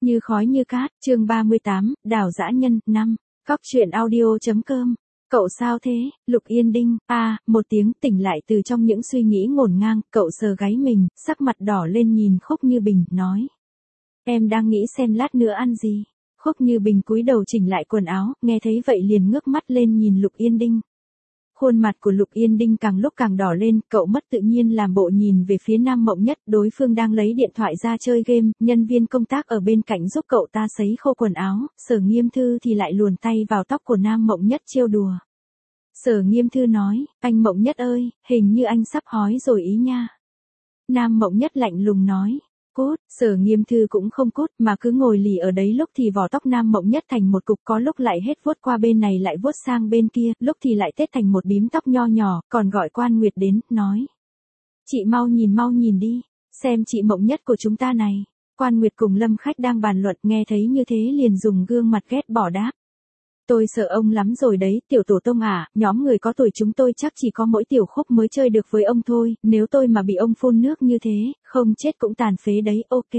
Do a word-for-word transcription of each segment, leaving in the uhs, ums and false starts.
Như khói như cát, chương ba mươi tám, đào dã nhân, năm. Cóc truyện audio.com. Cậu sao thế, Lục Yên Đinh, a à, một tiếng tỉnh lại từ trong những suy nghĩ ngổn ngang, cậu sờ gáy mình, sắc mặt đỏ lên nhìn Khúc Như Bình, nói. Em đang nghĩ xem lát nữa ăn gì. Khúc Như Bình cúi đầu chỉnh lại quần áo, nghe thấy vậy liền ngước mắt lên nhìn Lục Yên Đinh. Khuôn mặt của Lục Yên Đinh càng lúc càng đỏ lên, cậu mất tự nhiên làm bộ nhìn về phía Nam Mộng Nhất, đối phương đang lấy điện thoại ra chơi game, nhân viên công tác ở bên cạnh giúp cậu ta sấy khô quần áo, Sở Nghiêm Thư thì lại luồn tay vào tóc của Nam Mộng Nhất trêu đùa. Sở Nghiêm Thư nói, anh Mộng Nhất ơi, hình như anh sắp hói rồi ý nha. Nam Mộng Nhất lạnh lùng nói. Cút, Sở Nghiêm Thư cũng không cút mà cứ ngồi lì ở đấy, lúc thì vỏ tóc Nam Mộng Nhất thành một cục, có lúc lại hết vuốt qua bên này lại vuốt sang bên kia, lúc thì lại tết thành một bím tóc nho nhỏ, còn gọi Quan Nguyệt đến, nói. Chị mau nhìn mau nhìn đi, xem chị Mộng Nhất của chúng ta này. Quan Nguyệt cùng Lâm Khách đang bàn luận, nghe thấy như thế liền dùng gương mặt ghét bỏ đáp. Tôi sợ ông lắm rồi đấy, tiểu tổ tông à, nhóm người có tuổi chúng tôi chắc chỉ có mỗi Tiểu Khúc mới chơi được với ông thôi, nếu tôi mà bị ông phun nước như thế, không chết cũng tàn phế đấy, ok.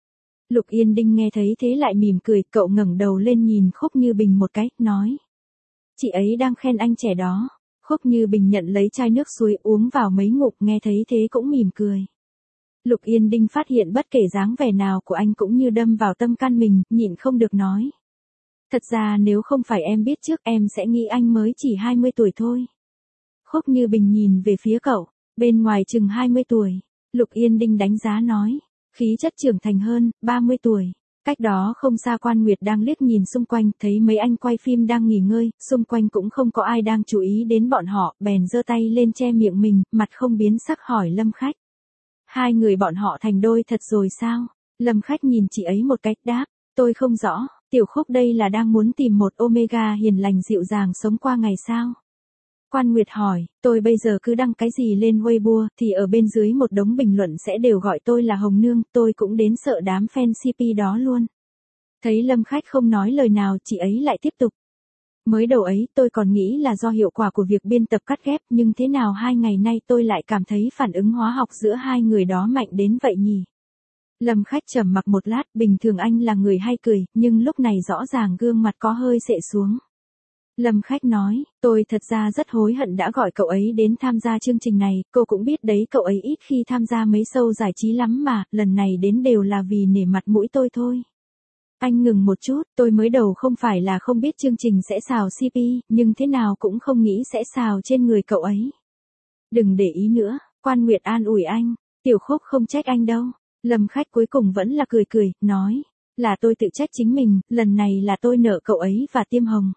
Lục Yên Đinh nghe thấy thế lại mỉm cười, cậu ngẩng đầu lên nhìn Khúc Như Bình một cái, nói. Chị ấy đang khen anh trẻ đó. Khúc Như Bình nhận lấy chai nước suối uống vào mấy ngụm, nghe thấy thế cũng mỉm cười. Lục Yên Đinh phát hiện bất kể dáng vẻ nào của anh cũng như đâm vào tâm can mình, nhịn không được nói. Thật ra nếu không phải em biết trước em sẽ nghĩ anh mới chỉ hai mươi tuổi thôi. Khúc Như Bình nhìn về phía cậu, bên ngoài chừng hai mươi tuổi. Lục Yên Đinh đánh giá nói, khí chất trưởng thành hơn, ba mươi tuổi. Cách đó không xa Quan Nguyệt đang liếc nhìn xung quanh, thấy mấy anh quay phim đang nghỉ ngơi, xung quanh cũng không có ai đang chú ý đến bọn họ, bèn giơ tay lên che miệng mình, mặt không biến sắc hỏi Lâm Khách. Hai người bọn họ thành đôi thật rồi sao? Lâm Khách nhìn chị ấy một cách đáp, tôi không rõ. Tiểu Khúc đây là đang muốn tìm một Omega hiền lành dịu dàng sống qua ngày sao? Quan Nguyệt hỏi, tôi bây giờ cứ đăng cái gì lên Weibo, thì ở bên dưới một đống bình luận sẽ đều gọi tôi là Hồng Nương, tôi cũng đến sợ đám fan xê pê đó luôn. Thấy Lâm Khách không nói lời nào, chị ấy lại tiếp tục. Mới đầu ấy tôi còn nghĩ là do hiệu quả của việc biên tập cắt ghép, nhưng thế nào hai ngày nay tôi lại cảm thấy phản ứng hóa học giữa hai người đó mạnh đến vậy nhỉ? Lâm Khách trầm mặc một lát, bình thường anh là người hay cười, nhưng lúc này rõ ràng gương mặt có hơi xệ xuống. Lâm Khách nói, tôi thật ra rất hối hận đã gọi cậu ấy đến tham gia chương trình này, cô cũng biết đấy cậu ấy ít khi tham gia mấy show giải trí lắm mà, lần này đến đều là vì nể mặt mũi tôi thôi. Anh ngừng một chút, tôi mới đầu không phải là không biết chương trình sẽ xào xê pê, nhưng thế nào cũng không nghĩ sẽ xào trên người cậu ấy. Đừng để ý nữa, Quan Nguyệt an ủi anh, Tiểu Khúc không trách anh đâu. Lâm Khách cuối cùng vẫn là cười cười, nói, là tôi tự trách chính mình, lần này là tôi nợ cậu ấy và Tiêm Hồng.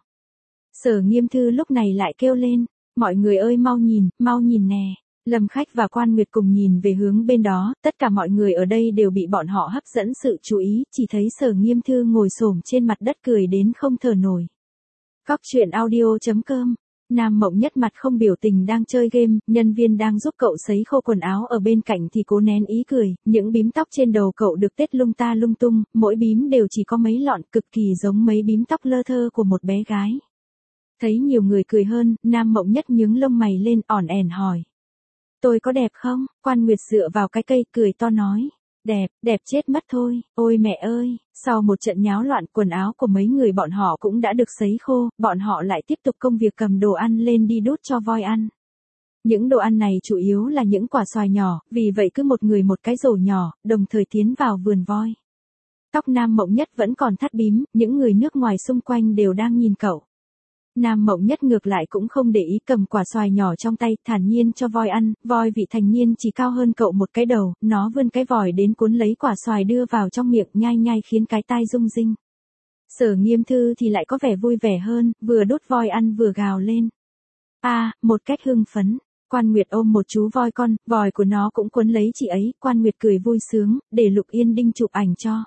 Sở Nghiêm Thư lúc này lại kêu lên, mọi người ơi mau nhìn, mau nhìn nè. Lâm Khách và Quan Nguyệt cùng nhìn về hướng bên đó, tất cả mọi người ở đây đều bị bọn họ hấp dẫn sự chú ý, chỉ thấy Sở Nghiêm Thư ngồi xổm trên mặt đất cười đến không thở nổi. Cóc truyện audio.com. Nam Mộng Nhất mặt không biểu tình đang chơi game, nhân viên đang giúp cậu sấy khô quần áo ở bên cạnh thì cố nén ý cười, những bím tóc trên đầu cậu được tết lung ta lung tung, mỗi bím đều chỉ có mấy lọn, cực kỳ giống mấy bím tóc lơ thơ của một bé gái. Thấy nhiều người cười hơn, Nam Mộng Nhất nhướng lông mày lên, ỏn ẻn hỏi. Tôi có đẹp không? Quan Nguyệt dựa vào cái cây cười to nói. Đẹp, đẹp chết mất thôi, ôi mẹ ơi, sau một trận nháo loạn quần áo của mấy người bọn họ cũng đã được sấy khô, bọn họ lại tiếp tục công việc cầm đồ ăn lên đi đút cho voi ăn. Những đồ ăn này chủ yếu là những quả xoài nhỏ, vì vậy cứ một người một cái rổ nhỏ, đồng thời tiến vào vườn voi. Tóc Nam Mộng Nhất vẫn còn thắt bím, những người nước ngoài xung quanh đều đang nhìn cậu. Nam Mộng Nhất ngược lại cũng không để ý, cầm quả xoài nhỏ trong tay, thản nhiên cho voi ăn, voi vị thành niên chỉ cao hơn cậu một cái đầu, nó vươn cái vòi đến cuốn lấy quả xoài đưa vào trong miệng, nhai nhai khiến cái tai rung rinh. Sở Nghiêm Thư thì lại có vẻ vui vẻ hơn, vừa đút voi ăn vừa gào lên. A, à, một cách hưng phấn. Quan Nguyệt ôm một chú voi con, vòi của nó cũng cuốn lấy chị ấy, Quan Nguyệt cười vui sướng, để Lục Yên Đinh chụp ảnh cho.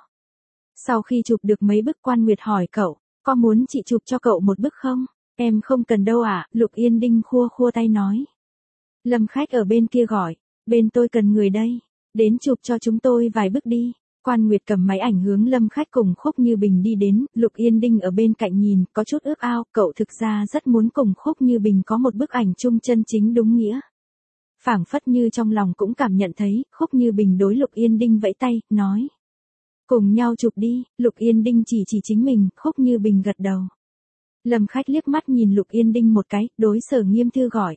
Sau khi chụp được mấy bức, Quan Nguyệt hỏi cậu, có muốn chị chụp cho cậu một bức không? Em không cần đâu ạ, à? Lục Yên Đinh khua khua tay nói. Lâm Khách ở bên kia gọi, bên tôi cần người đây, đến chụp cho chúng tôi vài bức đi. Quan Nguyệt cầm máy ảnh hướng Lâm Khách cùng Khúc Như Bình đi đến, Lục Yên Đinh ở bên cạnh nhìn, có chút ước ao, cậu thực ra rất muốn cùng Khúc Như Bình có một bức ảnh chung chân chính đúng nghĩa. Phảng phất như trong lòng cũng cảm nhận thấy, Khúc Như Bình đối Lục Yên Đinh vẫy tay, nói. Cùng nhau chụp đi, Lục Yên Đinh chỉ chỉ chính mình, Khúc Như Bình gật đầu. Lâm Khách liếc mắt nhìn Lục Yên Đinh một cái, đối Sở Nghiêm Thư gọi.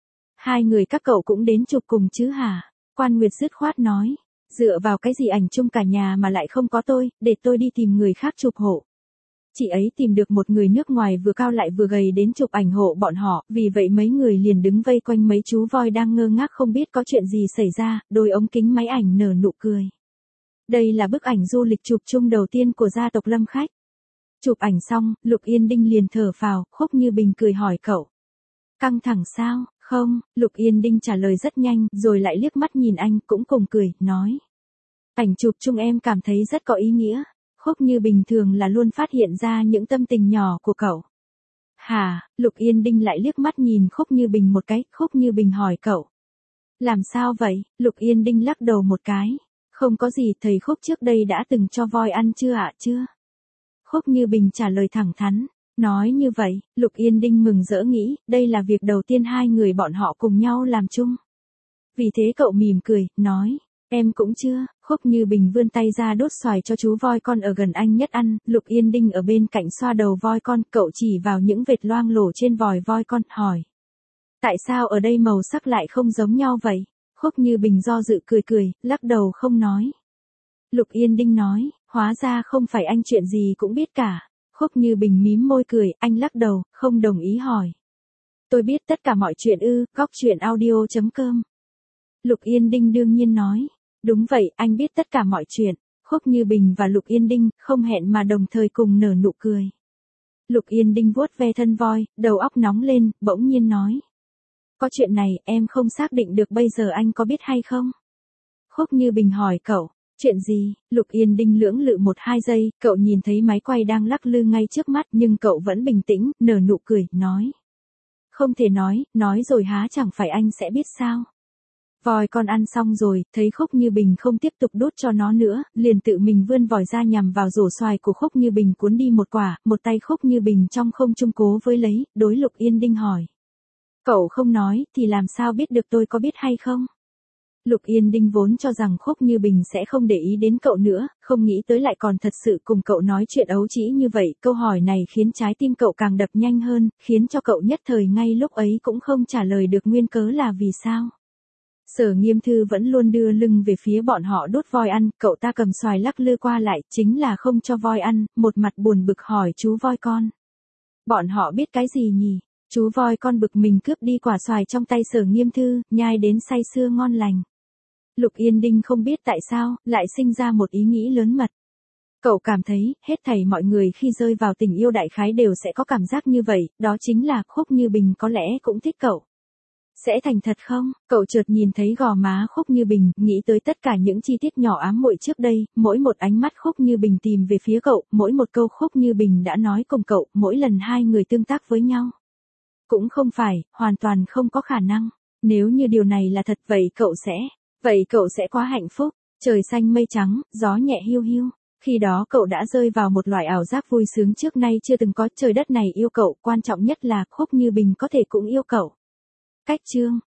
Hai người các cậu cũng đến chụp cùng chứ hả? Quan Nguyệt dứt khoát nói. Dựa vào cái gì ảnh chung cả nhà mà lại không có tôi, để tôi đi tìm người khác chụp hộ. Chị ấy tìm được một người nước ngoài vừa cao lại vừa gầy đến chụp ảnh hộ bọn họ, vì vậy mấy người liền đứng vây quanh mấy chú voi đang ngơ ngác không biết có chuyện gì xảy ra, đôi ống kính máy ảnh nở nụ cười. Đây là bức ảnh du lịch chụp chung đầu tiên của gia tộc Lâm Khách. Chụp ảnh xong, Lục Yên Đinh liền thở phào, Khúc Như Bình cười hỏi cậu. Căng thẳng sao? Không, Lục Yên Đinh trả lời rất nhanh, rồi lại liếc mắt nhìn anh, cũng cùng cười, nói. Ảnh chụp chung em cảm thấy rất có ý nghĩa. Khúc Như Bình thường là luôn phát hiện ra những tâm tình nhỏ của cậu. Hả, Lục Yên Đinh lại liếc mắt nhìn Khúc Như Bình một cái, Khúc Như Bình hỏi cậu. Làm sao vậy? Lục Yên Đinh lắc đầu một cái. Không có gì, thầy Khúc trước đây đã từng cho voi ăn chưa ạ? Chưa. Khúc Như Bình trả lời thẳng thắn. Nói như vậy, Lục Yên Đinh mừng rỡ nghĩ, đây là việc đầu tiên hai người bọn họ cùng nhau làm chung. Vì thế cậu mỉm cười, nói. Em cũng chưa. Khúc Như Bình vươn tay ra đốt xoài cho chú voi con ở gần anh nhất ăn, Lục Yên Đinh ở bên cạnh xoa đầu voi con, cậu chỉ vào những vệt loang lổ trên vòi voi con, hỏi. Tại sao ở đây màu sắc lại không giống nhau vậy? Khúc Như Bình do dự cười cười, lắc đầu không nói. Lục Yên Đinh nói, hóa ra không phải anh chuyện gì cũng biết cả. Khúc Như Bình mím môi cười, anh lắc đầu, không đồng ý hỏi. Tôi biết tất cả mọi chuyện ư, góc chuyện audio chấm com. Lục Yên Đinh đương nhiên nói. Đúng vậy, anh biết tất cả mọi chuyện. Khúc Như Bình và Lục Yên Đinh không hẹn mà đồng thời cùng nở nụ cười. Lục Yên Đinh vuốt ve thân voi, đầu óc nóng lên, bỗng nhiên nói. Có chuyện này, em không xác định được bây giờ anh có biết hay không? Khúc Như Bình hỏi cậu, chuyện gì? Lục Yên Đinh lưỡng lự một hai giây, cậu nhìn thấy máy quay đang lắc lư ngay trước mắt nhưng cậu vẫn bình tĩnh, nở nụ cười, nói. Không thể nói, nói rồi há chẳng phải anh sẽ biết sao? Voi con ăn xong rồi, thấy Khúc Như Bình không tiếp tục đốt cho nó nữa, liền tự mình vươn vòi ra nhằm vào rổ xoài của Khúc Như Bình cuốn đi một quả, một tay Khúc Như Bình trong không trung cố với lấy, đối Lục Yên Đinh hỏi. Cậu không nói, thì làm sao biết được tôi có biết hay không? Lục Yên Đinh vốn cho rằng Khúc Như Bình sẽ không để ý đến cậu nữa, không nghĩ tới lại còn thật sự cùng cậu nói chuyện ấu trĩ như vậy, câu hỏi này khiến trái tim cậu càng đập nhanh hơn, khiến cho cậu nhất thời ngay lúc ấy cũng không trả lời được nguyên cớ là vì sao. Sở Nghiêm Thư vẫn luôn đưa lưng về phía bọn họ đốt voi ăn, cậu ta cầm xoài lắc lư qua lại, chính là không cho voi ăn, một mặt buồn bực hỏi chú voi con. Bọn họ biết cái gì nhỉ? Chú voi con bực mình cướp đi quả xoài trong tay Sở Nghiêm Thư, nhai đến say sưa ngon lành. Lục Yên Đinh không biết tại sao, lại sinh ra một ý nghĩ lớn mật. Cậu cảm thấy, hết thảy mọi người khi rơi vào tình yêu đại khái đều sẽ có cảm giác như vậy, đó chính là Khúc Như Bình có lẽ cũng thích cậu. Sẽ thành thật không? Cậu chợt nhìn thấy gò má Khúc Như Bình, nghĩ tới tất cả những chi tiết nhỏ ám muội trước đây, mỗi một ánh mắt Khúc Như Bình tìm về phía cậu, mỗi một câu Khúc Như Bình đã nói cùng cậu, mỗi lần hai người tương tác với nhau. Cũng không phải, hoàn toàn không có khả năng. Nếu như điều này là thật vậy cậu sẽ, vậy cậu sẽ quá hạnh phúc. Trời xanh mây trắng, gió nhẹ hiu hiu. Khi đó cậu đã rơi vào một loại ảo giác vui sướng trước nay chưa từng có, trời đất này yêu cậu, quan trọng nhất là Khúc Như Bình có thể cũng yêu cậu. Cách chương